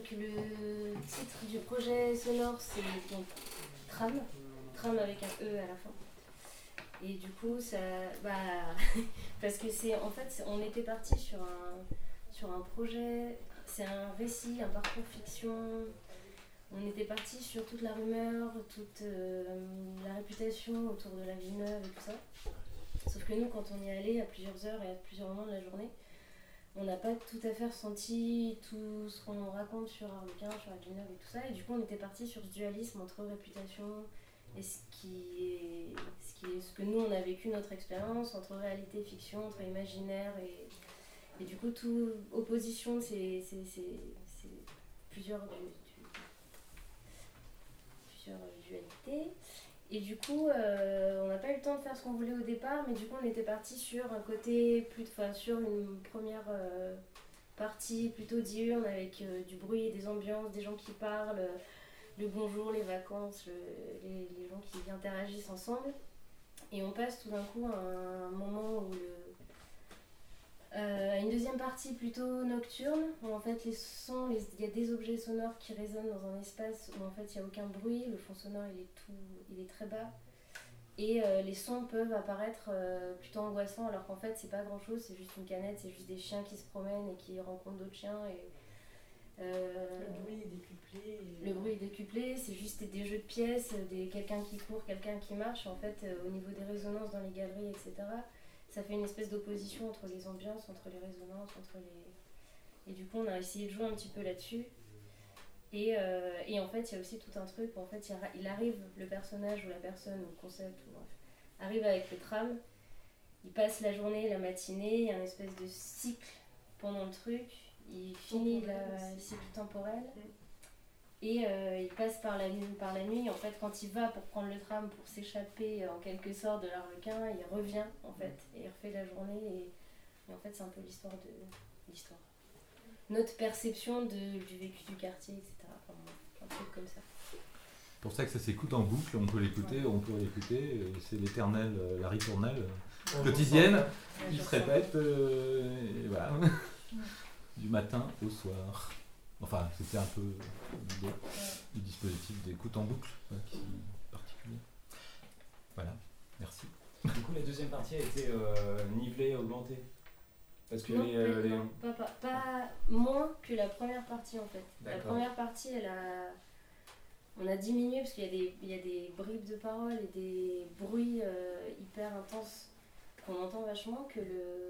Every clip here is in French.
donc le titre du projet sonore, c'est donc Tram avec un E à la fin. Et du coup, ça, parce que on était parti sur un projet, c'est un récit, un parcours fiction. On était parti sur toute la rumeur, toute la réputation autour de la Villeneuve et tout ça. Sauf que nous, quand on y est allé à plusieurs heures et à plusieurs moments de la journée, on n'a pas tout à fait ressenti tout ce qu'on raconte sur Harlequin, sur la Villeneuve et tout ça. Et du coup, on était parti sur ce dualisme entre réputation et ce que nous, on a vécu, notre expérience, entre réalité et fiction, entre imaginaire et du coup, tout opposition, c'est plusieurs dualités. Et du coup, on n'a pas eu le temps de faire ce qu'on voulait au départ, mais du coup, on était parti sur un côté sur une première partie plutôt diurne avec du bruit, des ambiances, des gens qui parlent, le bonjour, les vacances, les gens qui interagissent ensemble. Et on passe tout d'un coup à un moment où à une deuxième partie plutôt nocturne, où en fait il y a des objets sonores qui résonnent dans un espace où en fait il n'y a aucun bruit, le fond sonore il est très bas, et les sons peuvent apparaître plutôt angoissants alors qu'en fait c'est pas grand chose, c'est juste une canette, c'est juste des chiens qui se promènent et qui rencontrent d'autres chiens. Le bruit est décuplé. Le bruit est décuplé, c'est juste des jeux de pièces, quelqu'un qui court, quelqu'un qui marche, en fait au niveau des résonances dans les galeries, etc. Ça fait une espèce d'opposition entre les ambiances, entre les résonances, et du coup on a essayé de jouer un petit peu là-dessus. Et en fait il y a aussi tout un truc où en fait il arrive, le personnage ou la personne ou le concept ou bref, arrive avec le tram, il passe la journée, la matinée, il y a une espèce de cycle pendant le truc, il finit le cycle temporel. Et il passe par la nuit. En fait, quand il va pour prendre le tram, pour s'échapper en quelque sorte de l'Arlequin, il revient en fait et il refait la journée. Et en fait, c'est un peu l'histoire. Notre perception du vécu du quartier, etc. Enfin, un truc comme ça. C'est pour ça que ça s'écoute en boucle, on peut l'écouter, c'est l'éternelle, la ritournelle quotidienne qui se répète, et voilà, du matin au soir. Enfin, c'était un peu l'idée du dispositif d'écoute en boucle qui est particulier. Voilà, merci. Du coup, la deuxième partie a été nivelée, augmentée. Parce que non, pas moins que la première partie en fait. D'accord. La première partie, on a diminué parce qu'il y a des bribes de paroles et des bruits hyper intenses qu'on entend vachement, que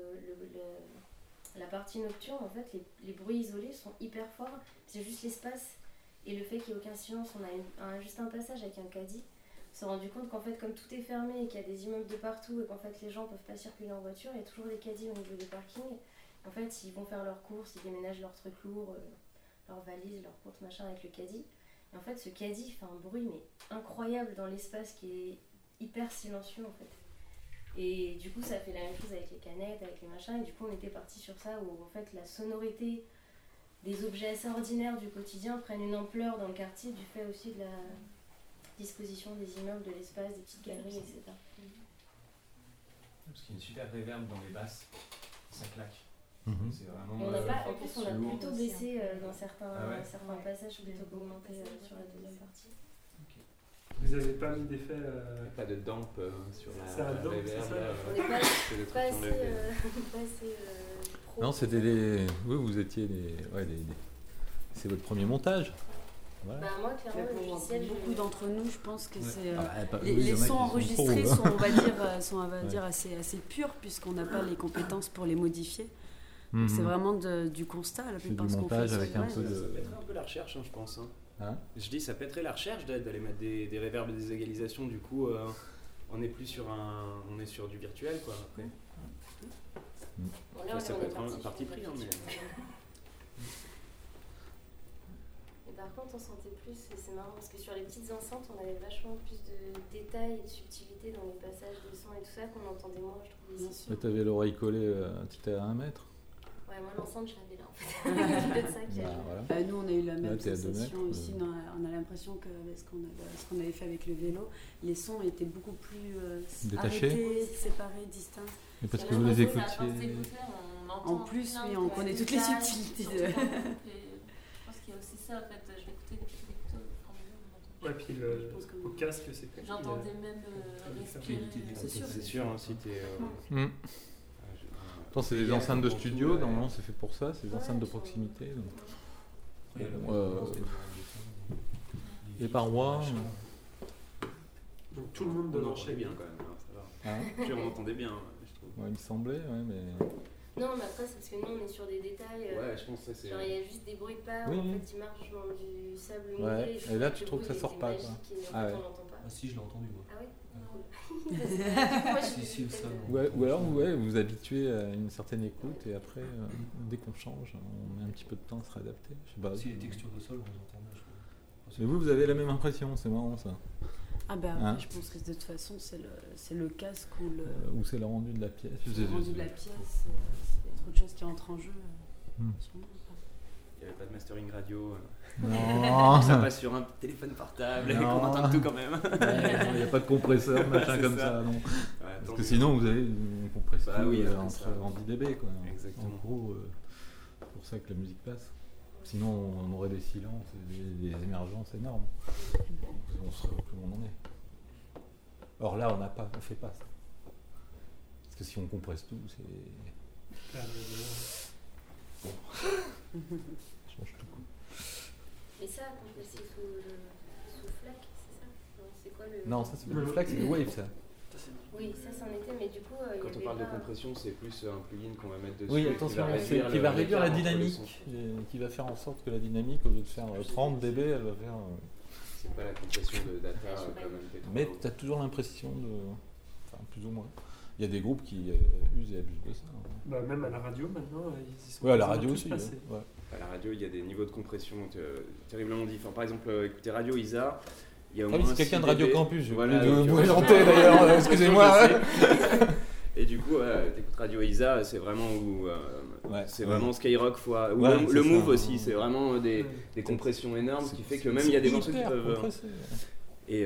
la partie nocturne, en fait, les bruits isolés sont hyper forts. C'est juste l'espace et le fait qu'il n'y ait aucun silence. On a juste un passage avec un caddie. On s'est rendu compte qu'en fait, comme tout est fermé et qu'il y a des immeubles de partout et qu'en fait les gens ne peuvent pas circuler en voiture, il y a toujours des caddies au niveau des parkings. En fait, ils vont faire leurs courses, ils déménagent leurs trucs lourds, leurs valises, leurs courses, machin, avec le caddie. Et en fait, ce caddie fait un bruit mais incroyable dans l'espace qui est hyper silencieux en fait. Et du coup, ça fait la même chose avec les canettes, avec les machins. Et du coup, on était parti sur ça où en fait la sonorité des objets assez ordinaires du quotidien prennent une ampleur dans le quartier du fait aussi de la disposition des immeubles, de l'espace, des petites galeries, etc. Parce qu'il y a une super réverb dans les basses, ça claque. Mm-hmm. C'est vraiment, En plus, on a lourd. plutôt baissé dans certains passages Ouais. plutôt qu'augmenté sur la deuxième partie. Vous n'avez pas mis d'effet Pas de damp sur C'est un la damp, réverb. c'est ça. On n'est pas assez pro. Non, c'était des... Oui, vous étiez des... C'est votre premier montage. Voilà. Moi, clairement, le logiciel, Beaucoup d'entre nous, je pense que c'est Oui, les il y en a sons qui enregistrés sont sont, on va dire, assez purs puisqu'on n'a pas les compétences pour les modifier. Mhm. C'est vraiment du constat la C'est plupart du ce qu'on montage fait. avec un peu de... Ça pèterait un peu la recherche, je pense. Hein Je dis, ça pèterait la recherche d'aller mettre des réverbes et des égalisations. Du coup, on n'est plus on est sur du virtuel, quoi. Après. Bon, là, Ça on peut est être un parti pris, mais... Et par contre, on sentait plus, et c'est marrant parce que sur les petites enceintes, on avait vachement plus de détails et de subtilité dans les passages de son et tout ça qu'on entendait moins, je trouve, ici. Mais t'avais l'oreille collée, t'étais à 1 mètre. Ouais, moi, l'enceinte, je l'avais là, en fait. C'est peut-être ça qui a joué. Voilà. Nous, on a eu la même t'es à 2 sensation mètres, aussi. On a l'impression que ce qu'on avait fait avec le vélo, les sons étaient beaucoup plus Détachés. arrêtés, séparés, distincts. Et parce Et que là, vous les je pense que c'est à force écoutiez... d'écouter, on entend En plus, plein oui, de on connaît toutes les détails, subtilités surtout dans le couple, et je pense qu'il il y a aussi ça en fait. Je l'écoutais depuis l'écouteur au fur et à mesure, on entendait. Ouais, puis Je pense que au casque, c'est que. J'entendais même respirer. C'est sûr, hein, si t'es. Attends, c'est des enceintes de studio, normalement c'est fait pour ça, c'est des enceintes de proximité. Donc. Les parois. Donc tout le monde On dedans entendait bien quand même, hein, ça va. Hein Puis on entendait bien, je trouve. Ouais, il me semblait, ouais, mais. Non, mais après, c'est parce que nous, on est sur des détails. Ouais, je pense que ça c'est. Genre, il y a juste des bruits de pas, Oui, en oui. fait, ils marchent dans du sable mouillé. Ouais, puis et là, le tu trouves que ça bruit sort est pas, magique, quoi. et en Ah fait, ouais. on l'entend pas. Ah si, je l'ai entendu moi. Ah ouais Moi, Si, si, peut-être, ça, Ouais, ou alors vous vous habituez à une certaine écoute et après, dès qu'on change, on met un petit peu de temps à se réadapter. Je sais pas. Si les textures de sol, on les entendait, je crois. Mais vous avez la même impression, c'est marrant ça. Ah bah Hein après, je pense que de toute façon, c'est le casque ou le Ou c'est le rendu de la pièce. le rendu de la pièce. C'est trop de choses qui entrent en jeu. Sûrement, quoi. Il n'y avait pas de mastering radio. Non, Ça passe sur un téléphone portable et Non. qu'on entend tout quand même. il n'y a pas de compresseur, machin C'est comme ça. ça, non. Ouais, Parce tant que mieux. sinon vous avez une compression Bah oui, après entre ça. en 10 dB quoi. Exactement. En gros, c'est pour ça que la musique passe. Sinon on aurait des silences, des émergences énormes. On serait plus où on en est. Or là on fait pas ça. Parce que si on compresse tout, c'est. Je change tout. Mais ça, compresser sous FLAC, c'est ça? Non, c'est quoi le. Non, ça c'est pas le flag, c'est le wave ça. Oui, ça c'en était, mais du coup, il y Quand on avait parle de pas- compression, c'est plus un plugin qu'on va mettre dessus. Oui, et attention, qui qui va réduire la l'écart entre le dynamique, son. qui va faire en sorte que la dynamique, au lieu de faire 30 dB, elle va faire. C'est pas la compression de data comme MP3. Mais tu as toujours l'impression de. Enfin, plus ou moins. Il y a des groupes qui usent et abusent de ça. Bah, même à la radio maintenant, ils y sont Ouais, à la quasiment radio tous aussi. passés. Ouais. À la radio, il y a des niveaux de compression terriblement différents. Par exemple, écoutez Radio Isa, il y a au Ah oui, moins c'est quelqu'un 6 de Radio dB. Campus, je Voilà, vous donc, pouvez tu vois. chanter d'ailleurs, excusez-moi. Je sais. Et du coup, t'écoutes Radio Isa, c'est vraiment où. Ouais, C'est ouais. vraiment Skyrock fois. Ou Ouais, le c'est Move ça. aussi, c'est vraiment des Ouais. compressions énormes, ce qui fait que C'est même il y a des morceaux qui hyper peuvent. compressé. Et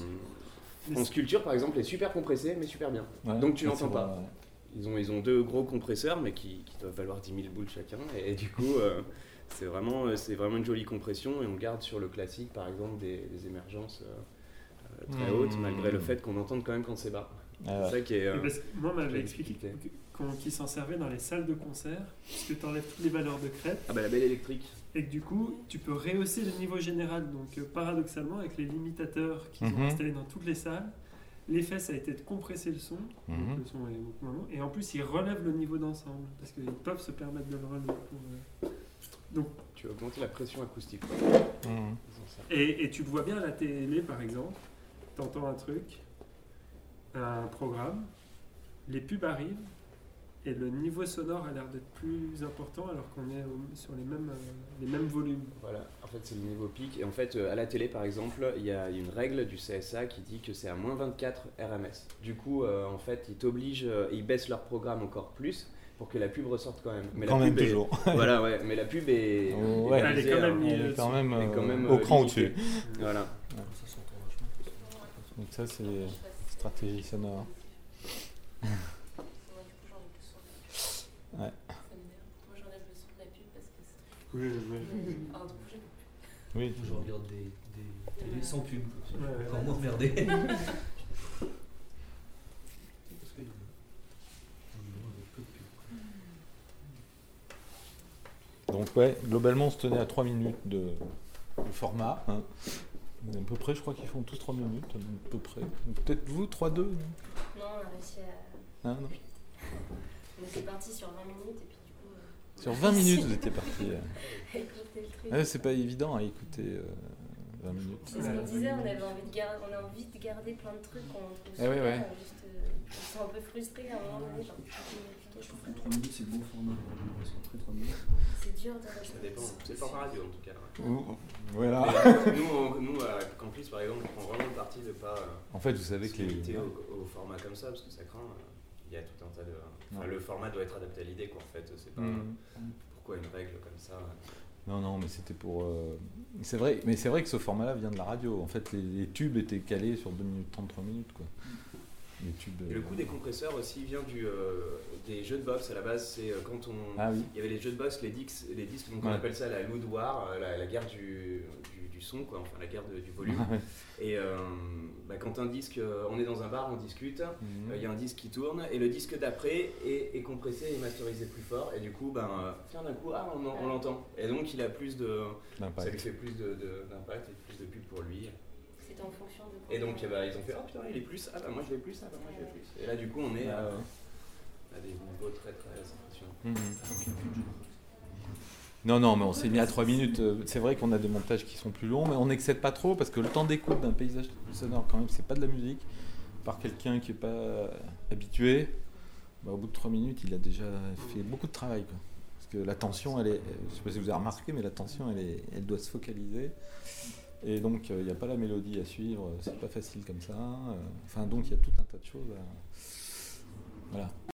France Culture, par exemple, est super compressé, mais super bien. Ouais, Donc tu ouais, l'entends c'est pas. vrai, ouais. Ils ont deux gros compresseurs, mais qui doivent valoir 10 000 boules chacun. Et du coup, c'est vraiment une jolie compression. Et on garde sur le classique, par exemple, des émergences très hautes, malgré le fait qu'on entende quand même quand c'est bas. Ah C'est ça qui est. Et parce que moi, on m'avait j'ai expliqué expliqué. qu'ils s'en servaient dans les salles de concert, puisque tu enlèves toutes les valeurs de crête, Ah bah la belle électrique. et que du coup, tu peux rehausser le niveau général. Donc, paradoxalement, avec les limitateurs qu'ils ont Mhm. installés dans toutes les salles, l'effet, ça a été de compresser le son, donc Mhm. le son est beaucoup moins bon, et en plus, ils relèvent le niveau d'ensemble, parce qu'ils peuvent se permettre de le relever. Donc, Tu as augmenté la pression acoustique. Mhm. Ils ont ça. et tu le vois bien à la télé, par exemple, tu entends un truc, un programme, les pubs arrivent, et le niveau sonore a l'air d'être plus important alors qu'on est sur les mêmes volumes. Voilà, en fait c'est le niveau pic. Et en fait, à la télé par exemple, il y a une règle du CSA qui dit que c'est à moins 24 RMS. Du coup, en fait, ils t'obligent, ils baissent leur programme encore plus pour que la pub ressorte quand même. Mais Quand la même pub est- toujours. Voilà, ouais, mais la pub est. Oh, ouais. Elle est visée, quand même hein. mise Elle est quand même Elle est quand même, au cran limitée. au-dessus. Voilà. Ça s'entend vachement. Donc ça c'est stratégie sonore. Moi, du coup, j'enlève le son. Ouais. Ça m'énerve. Moi, j'enlève le son de la pub parce que c'est. Oui, oui. Ah, du coup, j'ai Oui. Je regarde des télés sans pub. Ouais, ouais. Encore moins regarder. Parce qu'il y a peu de pub. Donc ouais, globalement on se tenait à 3 minutes de format. Hein. À peu près, je crois qu'ils font tous 3 minutes, à peu près. Peut-être vous, 3-2 Non, on a réussi à. hein, non On était parti sur 20 minutes et puis du coup. Sur 20 minutes vous étiez parti. Écouter le truc. Ouais, c'est pas évident à écouter 20 minutes. C'est ce qu'on disait, on avait envie on a envie de garder plein de trucs qu'on trouve Eh ouais, super, ouais. juste, on se sent un peu frustré à un moment donné, genre, Je trouve que 3 minutes c'est le bon format. Parce qu'après 3 minutes. c'est dur de Ça rester. dépend. C'est le format radio en tout cas. Voilà. Mais nous, à Campus par exemple, on prend vraiment le parti de pas. En fait, vous savez se que les. limiter au format comme ça parce que ça craint. Il y a tout un tas de. Enfin, Ouais. le format doit être adapté à l'idée quoi en fait. C'est pas. Pourquoi une règle comme ça Non, non, mais c'était pour. C'est vrai, mais c'est vrai que ce format-là vient de la radio. En fait, les tubes étaient calés sur 2 minutes 30, 3 minutes, quoi. les tubes. Et le coût des compresseurs aussi vient des jeux de boxe. À la base, c'est quand on. Ah oui. Il y avait les jeux de boxe, les disques, donc on Ouais. appelle ça la Loud War, la guerre du son, quoi, enfin la guerre du volume. Ouais. Et quand un disque, on est dans un bar, on discute, il y a un disque qui tourne, et le disque d'après est compressé et masterisé plus fort, et du coup, d'un coup, on l'entend. Et donc, il a plus de. D'impact. Ça lui fait plus d'impact et plus de pub pour lui. C'est en fonction de quoi. Et donc, ils ont fait, oh putain, il est plus, moi je vais plus, moi je vais plus. Et là, du coup, on est à des niveaux très très impressionnants. Non, mais on s'est mis à 3 minutes. C'est vrai qu'on a des montages qui sont plus longs, mais on n'excède pas trop parce que le temps d'écoute d'un paysage sonore, quand même, c'est pas de la musique. Par quelqu'un qui n'est pas habitué, au bout de 3 minutes, il a déjà fait beaucoup de travail, quoi. Parce que l'attention, je ne sais pas si vous avez remarqué, mais l'attention, elle doit se focaliser. Et donc, il n'y a pas la mélodie à suivre, c'est pas facile comme ça. Donc, il y a tout un tas de choses à... Voilà.